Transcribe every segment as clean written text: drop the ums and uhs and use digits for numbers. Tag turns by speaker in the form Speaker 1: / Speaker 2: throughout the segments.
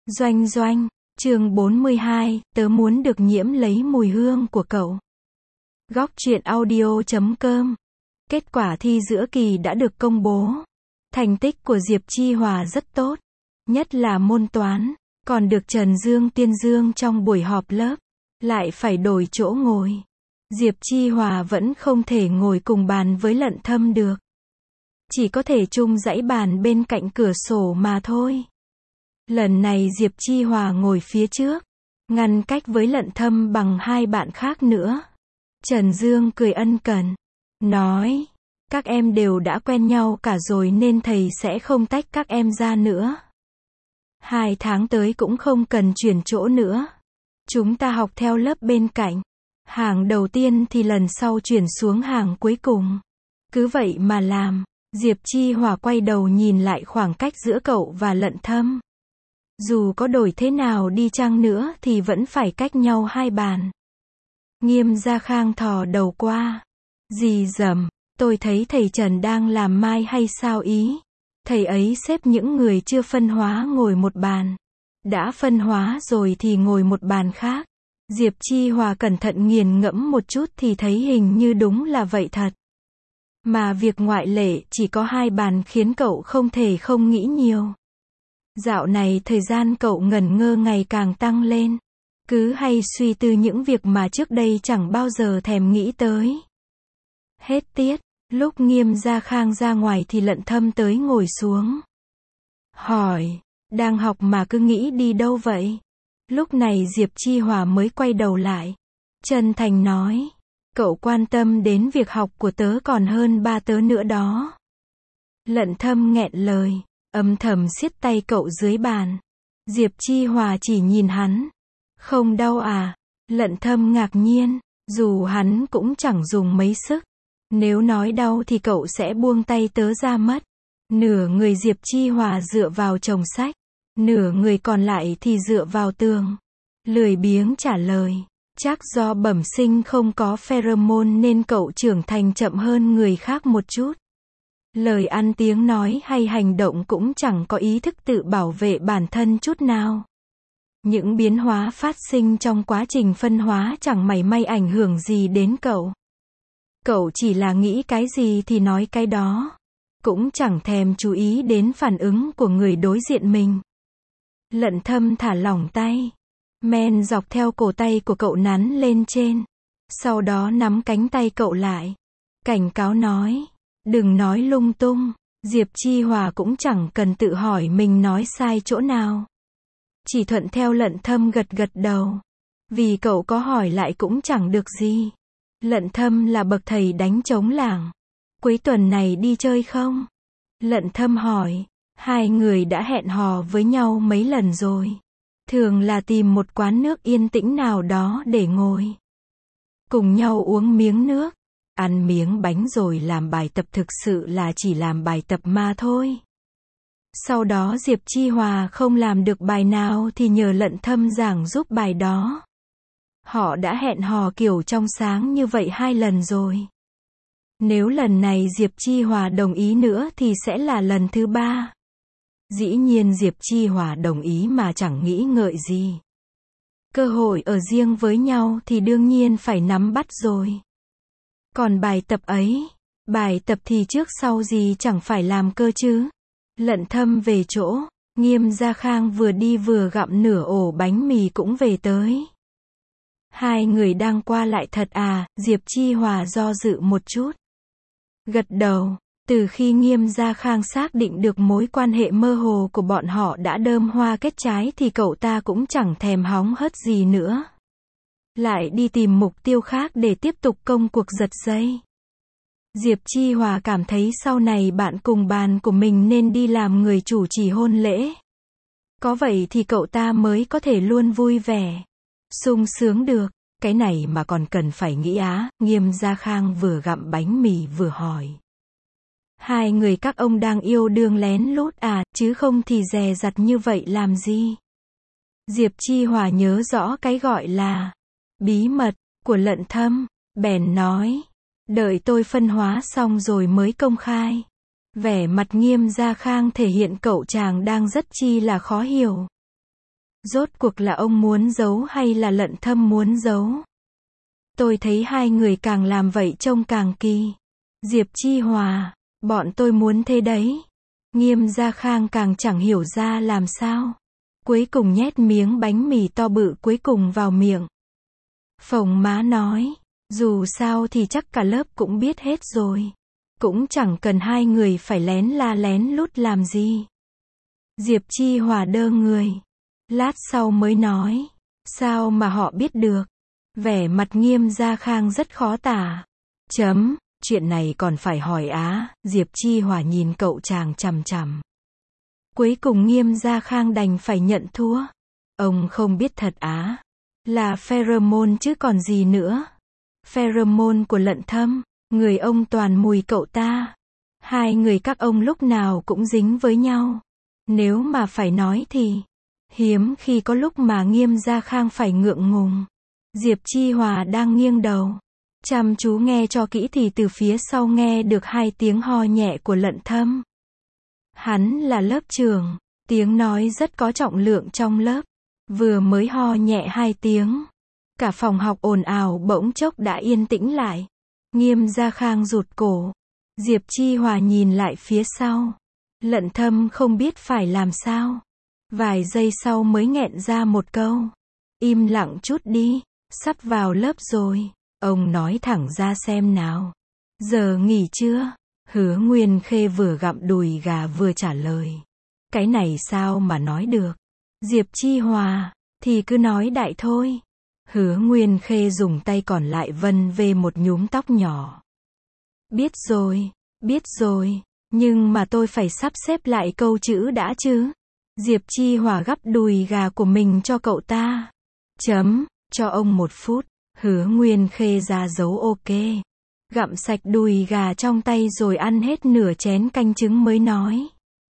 Speaker 1: Doanh doanh, chương 42, tớ muốn được nhiễm lấy mùi hương của cậu. Góc truyện audio.com. Kết quả thi giữa kỳ đã được công bố. Thành tích của Diệp Chi Hòa rất tốt, nhất là môn toán, còn được Trần Dương tuyên dương trong buổi họp lớp. Lại phải đổi chỗ ngồi. Diệp Chi Hòa vẫn không thể ngồi cùng bàn với Lận Thâm được. Chỉ có thể chung dãy bàn bên cạnh cửa sổ mà thôi. Lần này Diệp Chi Hòa ngồi phía trước, ngăn cách với Lận Thâm bằng hai bạn khác nữa. Trần Dương cười ân cần, nói, các em đều đã quen nhau cả rồi nên thầy sẽ không tách các em ra nữa. 2 tháng tới cũng không cần chuyển chỗ nữa. Chúng ta học theo lớp bên cạnh. Hàng đầu tiên thì lần sau chuyển xuống hàng cuối cùng. Cứ vậy mà làm. Diệp Chi Hòa quay đầu nhìn lại khoảng cách giữa cậu và Lận Thâm. Dù có đổi thế nào đi chăng nữa thì vẫn phải cách nhau 2 bàn. Nghiêm Gia Khang thò đầu qua. Dì dầm, tôi thấy thầy Trần đang làm mai hay sao ý. Thầy ấy xếp những người chưa phân hóa ngồi một bàn. Đã phân hóa rồi thì ngồi một bàn khác. Diệp Chi Hòa cẩn thận nghiền ngẫm một chút thì thấy hình như đúng là vậy thật. Mà việc ngoại lệ chỉ có 2 bàn khiến cậu không thể không nghĩ nhiều. Dạo này thời gian cậu ngẩn ngơ ngày càng tăng lên. Cứ hay suy tư những việc mà trước đây chẳng bao giờ thèm nghĩ tới. Hết tiết, lúc Nghiêm Gia Khang ra ngoài thì Lận Thâm tới ngồi xuống. Hỏi, đang học mà cứ nghĩ đi đâu vậy? Lúc này Diệp Chi Hòa mới quay đầu lại. Chân thành nói, cậu quan tâm đến việc học của tớ còn hơn ba tớ nữa đó. Lận Thâm nghẹn lời, âm thầm siết tay cậu dưới bàn. Diệp Chi Hòa chỉ nhìn hắn. Không đau à? Lận Thâm ngạc nhiên, dù hắn cũng chẳng dùng mấy sức. Nếu nói đau thì cậu sẽ buông tay tớ ra mất. Nửa người Diệp Chi Hòa dựa vào chồng sách, nửa người còn lại thì dựa vào tường. Lười biếng trả lời, chắc do bẩm sinh không có pheromone nên cậu trưởng thành chậm hơn người khác một chút. Lời ăn tiếng nói hay hành động cũng chẳng có ý thức tự bảo vệ bản thân chút nào. Những biến hóa phát sinh trong quá trình phân hóa chẳng mảy may ảnh hưởng gì đến cậu. Cậu chỉ là nghĩ cái gì thì nói cái đó. Cũng chẳng thèm chú ý đến phản ứng của người đối diện mình. Lận Thâm thả lỏng tay. Men dọc theo cổ tay của cậu nắn lên trên. Sau đó nắm cánh tay cậu lại. Cảnh cáo nói. Đừng nói lung tung. Diệp Chi Hòa cũng chẳng cần tự hỏi mình nói sai chỗ nào. Chỉ thuận theo Lận Thâm gật gật đầu. Vì cậu có hỏi lại cũng chẳng được gì. Lận Thâm là bậc thầy đánh trống lảng. Cuối tuần này đi chơi không? Lận Thâm hỏi. 2 người đã hẹn hò với nhau mấy lần rồi. Thường là tìm một quán nước yên tĩnh nào đó để ngồi. Cùng nhau uống miếng nước. Ăn miếng bánh rồi làm bài tập, thực sự là chỉ làm bài tập mà thôi. Sau đó Diệp Chi Hòa không làm được bài nào thì nhờ Lận Thâm giảng giúp bài đó. Họ đã hẹn hò kiểu trong sáng như vậy 2 lần rồi. Nếu lần này Diệp Chi Hòa đồng ý nữa thì sẽ là lần thứ 3. Dĩ nhiên Diệp Chi Hòa đồng ý mà chẳng nghĩ ngợi gì. Cơ hội ở riêng với nhau thì đương nhiên phải nắm bắt rồi. Còn bài tập ấy, bài tập thì trước sau gì chẳng phải làm cơ chứ. Lận Thâm về chỗ, Nghiêm Gia Khang vừa đi vừa gặm nửa ổ bánh mì cũng về tới. 2 người đang qua lại thật à? Diệp Chi Hòa do dự một chút. Gật đầu, từ khi Nghiêm Gia Khang xác định được mối quan hệ mơ hồ của bọn họ đã đơm hoa kết trái thì cậu ta cũng chẳng thèm hóng hớt gì nữa. Lại đi tìm mục tiêu khác để tiếp tục công cuộc giật dây. Diệp Chi Hòa cảm thấy sau này bạn cùng bàn của mình nên đi làm người chủ trì hôn lễ. Có vậy thì cậu ta mới có thể luôn vui vẻ, sung sướng được. Cái này mà còn cần phải nghĩ á? Nghiêm Gia Khang vừa gặm bánh mì vừa hỏi. 2 người các ông đang yêu đương lén lút à, chứ không thì dè dặt như vậy làm gì? Diệp Chi Hòa nhớ rõ cái gọi là bí mật của Lận Thâm, bèn nói, đợi tôi phân hóa xong rồi mới công khai. Vẻ mặt Nghiêm Gia Khang thể hiện cậu chàng đang rất chi là khó hiểu. Rốt cuộc là ông muốn giấu hay là Lận Thâm muốn giấu? Tôi thấy hai người càng làm vậy trông càng kỳ. Diệp Chi Hòa, bọn tôi muốn thế đấy. Nghiêm Gia Khang càng chẳng hiểu ra làm sao. Cuối cùng nhét miếng bánh mì to bự cuối cùng vào miệng. Phồng má nói, dù sao thì chắc cả lớp cũng biết hết rồi. Cũng chẳng cần hai người phải lén la lén lút làm gì. Diệp Chi Hòa đơ người. Lát sau mới nói, sao mà họ biết được? Vẻ mặt Nghiêm Gia Khang rất khó tả. Chuyện này còn phải hỏi á, Diệp Chi Hòa nhìn cậu chàng chằm chằm. Cuối cùng Nghiêm Gia Khang đành phải nhận thua. Ông không biết thật á. Là pheromone chứ còn gì nữa. Pheromone của Lận Thâm, người ông toàn mùi cậu ta. Hai người các ông lúc nào cũng dính với nhau. Nếu mà phải nói thì, hiếm khi có lúc mà Nghiêm Gia Khang phải ngượng ngùng. Diệp Chi Hòa đang nghiêng đầu, chăm chú nghe cho kỹ thì từ phía sau nghe được hai tiếng ho nhẹ của Lận Thâm. Hắn là lớp trưởng, tiếng nói rất có trọng lượng trong lớp. Vừa mới ho nhẹ hai tiếng, cả phòng học ồn ào bỗng chốc đã yên tĩnh lại. Nghiêm Gia Khang rụt cổ. Diệp Chi Hòa nhìn lại phía sau. Lận Thâm không biết phải làm sao. Vài giây sau mới nghẹn ra một câu. Im lặng chút đi, sắp vào lớp rồi. Ông nói thẳng ra xem nào. Giờ nghỉ chưa? Hứa Nguyên Khê vừa gặm đùi gà vừa trả lời. Cái này sao mà nói được? Diệp Chi Hòa, thì cứ nói đại thôi. Hứa Nguyên Khê dùng tay còn lại vân về một nhúm tóc nhỏ. Biết rồi, nhưng mà tôi phải sắp xếp lại câu chữ đã chứ. Diệp Chi Hòa gắp đùi gà của mình cho cậu ta. Cho ông 1 phút. Hứa Nguyên Khê ra dấu ok. Gặm sạch đùi gà trong tay rồi ăn hết nửa chén canh trứng mới nói.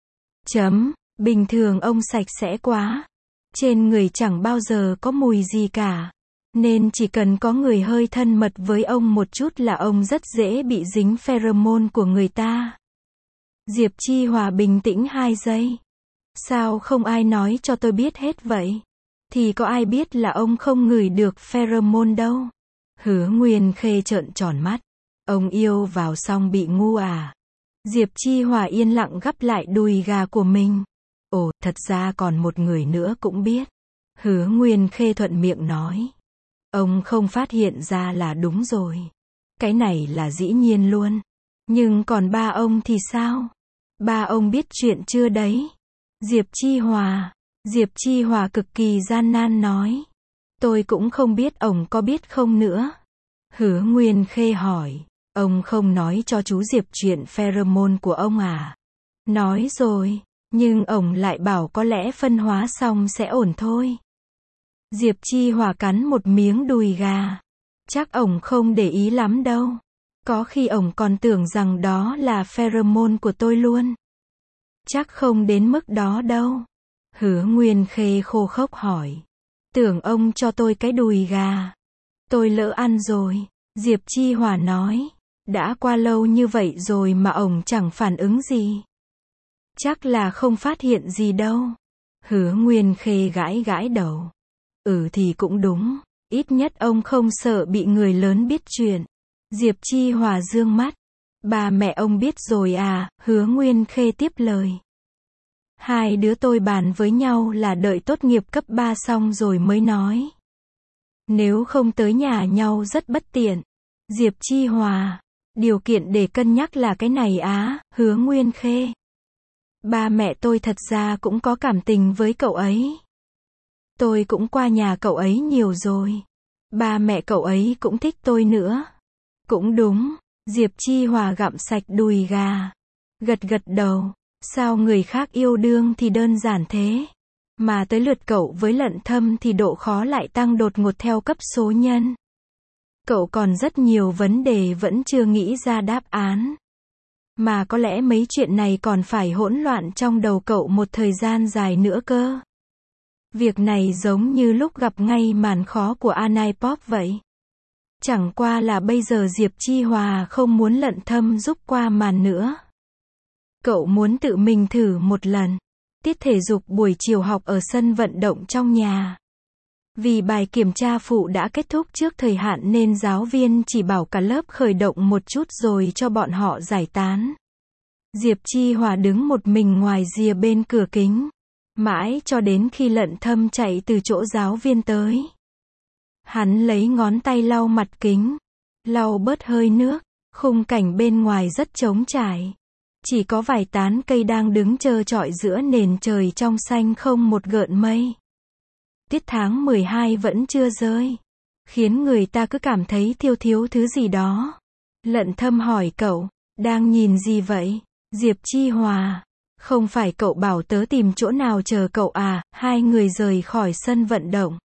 Speaker 1: Bình thường ông sạch sẽ quá. Trên người chẳng bao giờ có mùi gì cả. Nên chỉ cần có người hơi thân mật với ông một chút là ông rất dễ bị dính pheromone của người ta. Diệp Chi Hòa bình tĩnh 2 giây. Sao không ai nói cho tôi biết hết vậy? Thì có ai biết là ông không ngửi được pheromone đâu. Hứa Nguyên Khê trợn tròn mắt. Ông yêu vào xong bị ngu à? Diệp Chi Hòa yên lặng gắp lại đùi gà của mình. Ồ, thật ra còn một người nữa cũng biết. Hứa Nguyên Khê thuận miệng nói. Ông không phát hiện ra là đúng rồi. Cái này là dĩ nhiên luôn. Nhưng còn ba ông thì sao? Ba ông biết chuyện chưa đấy? Diệp Chi Hòa cực kỳ gian nan nói. Tôi cũng không biết ông có biết không nữa. Hứa Nguyên Khê hỏi. Ông không nói cho chú Diệp chuyện pheromone của ông à? Nói rồi, nhưng ông lại bảo có lẽ phân hóa xong sẽ ổn thôi. Diệp Chi Hòa cắn một miếng đùi gà. Chắc ông không để ý lắm đâu. Có khi ông còn tưởng rằng đó là pheromone của tôi luôn. Chắc không đến mức đó đâu. Hứa Nguyên Khê khô khốc hỏi. Tưởng ông cho tôi cái đùi gà. Tôi lỡ ăn rồi. Diệp Chi Hòa nói. Đã qua lâu như vậy rồi mà ông chẳng phản ứng gì. Chắc là không phát hiện gì đâu. Hứa Nguyên Khê gãi gãi đầu. Thì cũng đúng. Ít nhất ông không sợ bị người lớn biết chuyện. Diệp Chi Hòa dương mắt. Ba mẹ ông biết rồi à? Hứa Nguyên Khê tiếp lời. Hai đứa tôi bàn với nhau là đợi tốt nghiệp cấp 3 xong rồi mới nói. Nếu không tới nhà nhau rất bất tiện. Diệp Chi Hòa. Điều kiện để cân nhắc là cái này á, Hứa Nguyên Khê. Ba mẹ tôi thật ra cũng có cảm tình với cậu ấy. Tôi cũng qua nhà cậu ấy nhiều rồi. Ba mẹ cậu ấy cũng thích tôi nữa. Cũng đúng. Diệp Chi Hòa gặm sạch đùi gà. Gật gật đầu. Sao người khác yêu đương thì đơn giản thế? Mà tới lượt cậu với Lận Thâm thì độ khó lại tăng đột ngột theo cấp số nhân. Cậu còn rất nhiều vấn đề vẫn chưa nghĩ ra đáp án. Mà có lẽ mấy chuyện này còn phải hỗn loạn trong đầu cậu một thời gian dài nữa cơ. Việc này giống như lúc gặp ngay màn khó của Anipop vậy. Chẳng qua là bây giờ Diệp Chi Hòa không muốn Lận Thâm giúp qua màn nữa. Cậu muốn tự mình thử một lần. Tiết thể dục buổi chiều học ở sân vận động trong nhà. Vì bài kiểm tra phụ đã kết thúc trước thời hạn nên giáo viên chỉ bảo cả lớp khởi động một chút rồi cho bọn họ giải tán. Diệp Chi Hòa đứng một mình ngoài rìa bên cửa kính. Mãi cho đến khi Lận Thâm chạy từ chỗ giáo viên tới. Hắn lấy ngón tay lau mặt kính. Lau bớt hơi nước. Khung cảnh bên ngoài rất trống trải. Chỉ có vài tán cây đang đứng trơ trọi giữa nền trời trong xanh không một gợn mây. Tiết tháng 12 vẫn chưa rơi. Khiến người ta cứ cảm thấy thiếu thứ gì đó. Lận Thâm hỏi cậu, đang nhìn gì vậy? Diệp Chi Hòa, không phải cậu bảo tớ tìm chỗ nào chờ cậu à? Hai người rời khỏi sân vận động.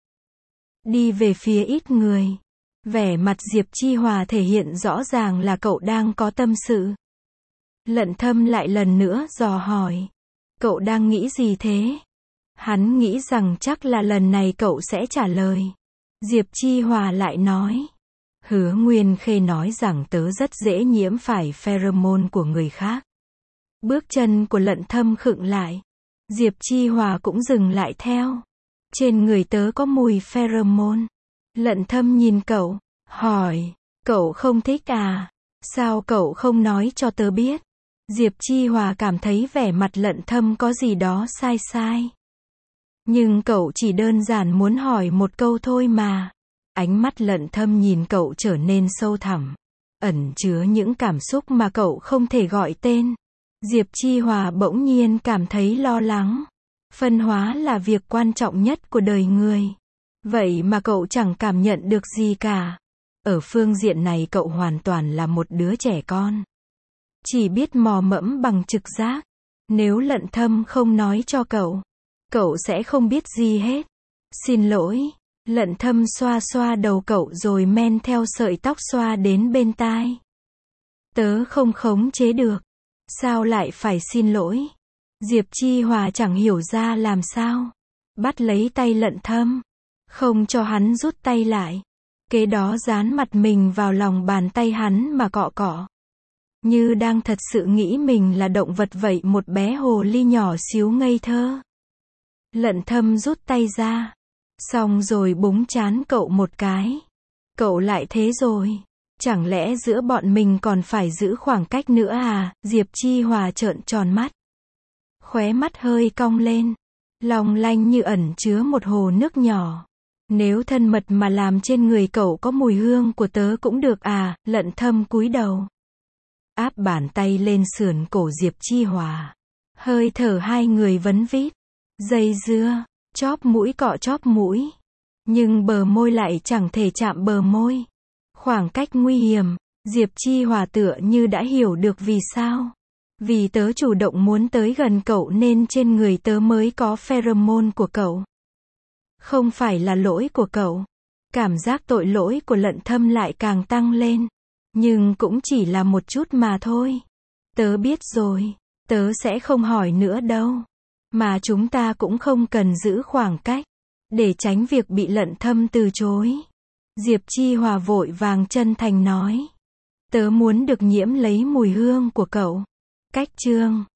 Speaker 1: Đi về phía ít người. Vẻ mặt Diệp Chi Hòa thể hiện rõ ràng là cậu đang có tâm sự. Lận Thâm lại lần nữa dò hỏi. Cậu đang nghĩ gì thế? Hắn nghĩ rằng chắc là lần này cậu sẽ trả lời. Diệp Chi Hòa lại nói. Hứa Nguyên Khê nói rằng tớ rất dễ nhiễm phải pheromone của người khác. Bước chân của Lận Thâm khựng lại. Diệp Chi Hòa cũng dừng lại theo. Trên người tớ có mùi pheromone. Lận Thâm nhìn cậu, hỏi. Cậu không thích à? Sao cậu không nói cho tớ biết? Diệp Chi Hòa cảm thấy vẻ mặt Lận Thâm có gì đó sai. Nhưng cậu chỉ đơn giản muốn hỏi một câu thôi mà. Ánh mắt Lận Thâm nhìn cậu trở nên sâu thẳm. Ẩn chứa những cảm xúc mà cậu không thể gọi tên. Diệp Chi Hòa bỗng nhiên cảm thấy lo lắng. Phân hóa là việc quan trọng nhất của đời người. Vậy mà cậu chẳng cảm nhận được gì cả. Ở phương diện này cậu hoàn toàn là một đứa trẻ con. Chỉ biết mò mẫm bằng trực giác. Nếu Lận Thâm không nói cho cậu, cậu sẽ không biết gì hết. Xin lỗi. Lận Thâm xoa xoa đầu cậu rồi men theo sợi tóc xoa đến bên tai. Tớ không khống chế được. Sao lại phải xin lỗi? Diệp Chi Hòa chẳng hiểu ra làm sao. Bắt lấy tay Lận Thâm. Không cho hắn rút tay lại. Kế đó dán mặt mình vào lòng bàn tay hắn mà cọ. Như đang thật sự nghĩ mình là động vật vậy, một bé hồ ly nhỏ xíu ngây thơ. Lận Thâm rút tay ra. Xong rồi búng trán cậu một cái. Cậu lại thế rồi. Chẳng lẽ giữa bọn mình còn phải giữ khoảng cách nữa à? Diệp Chi Hòa trợn tròn mắt. Khóe mắt hơi cong lên. Long lanh như ẩn chứa một hồ nước nhỏ. Nếu thân mật mà làm trên người cậu có mùi hương của tớ cũng được à? Lận Thâm cúi đầu. Áp bàn tay lên sườn cổ Diệp Chi Hòa. Hơi thở hai người vấn vít. Dây dưa. Chóp mũi cọ chóp mũi. Nhưng bờ môi lại chẳng thể chạm bờ môi. Khoảng cách nguy hiểm. Diệp Chi Hòa tựa như đã hiểu được vì sao. Vì tớ chủ động muốn tới gần cậu nên trên người tớ mới có pheromone của cậu. Không phải là lỗi của cậu. Cảm giác tội lỗi của Lận Thâm lại càng tăng lên. Nhưng cũng chỉ là một chút mà thôi. Tớ biết rồi. Tớ sẽ không hỏi nữa đâu. Mà chúng ta cũng không cần giữ khoảng cách. Để tránh việc bị Lận Thâm từ chối. Diệp Chi Hòa vội vàng chân thành nói. Tớ muốn được nhiễm lấy mùi hương của cậu. Cách chương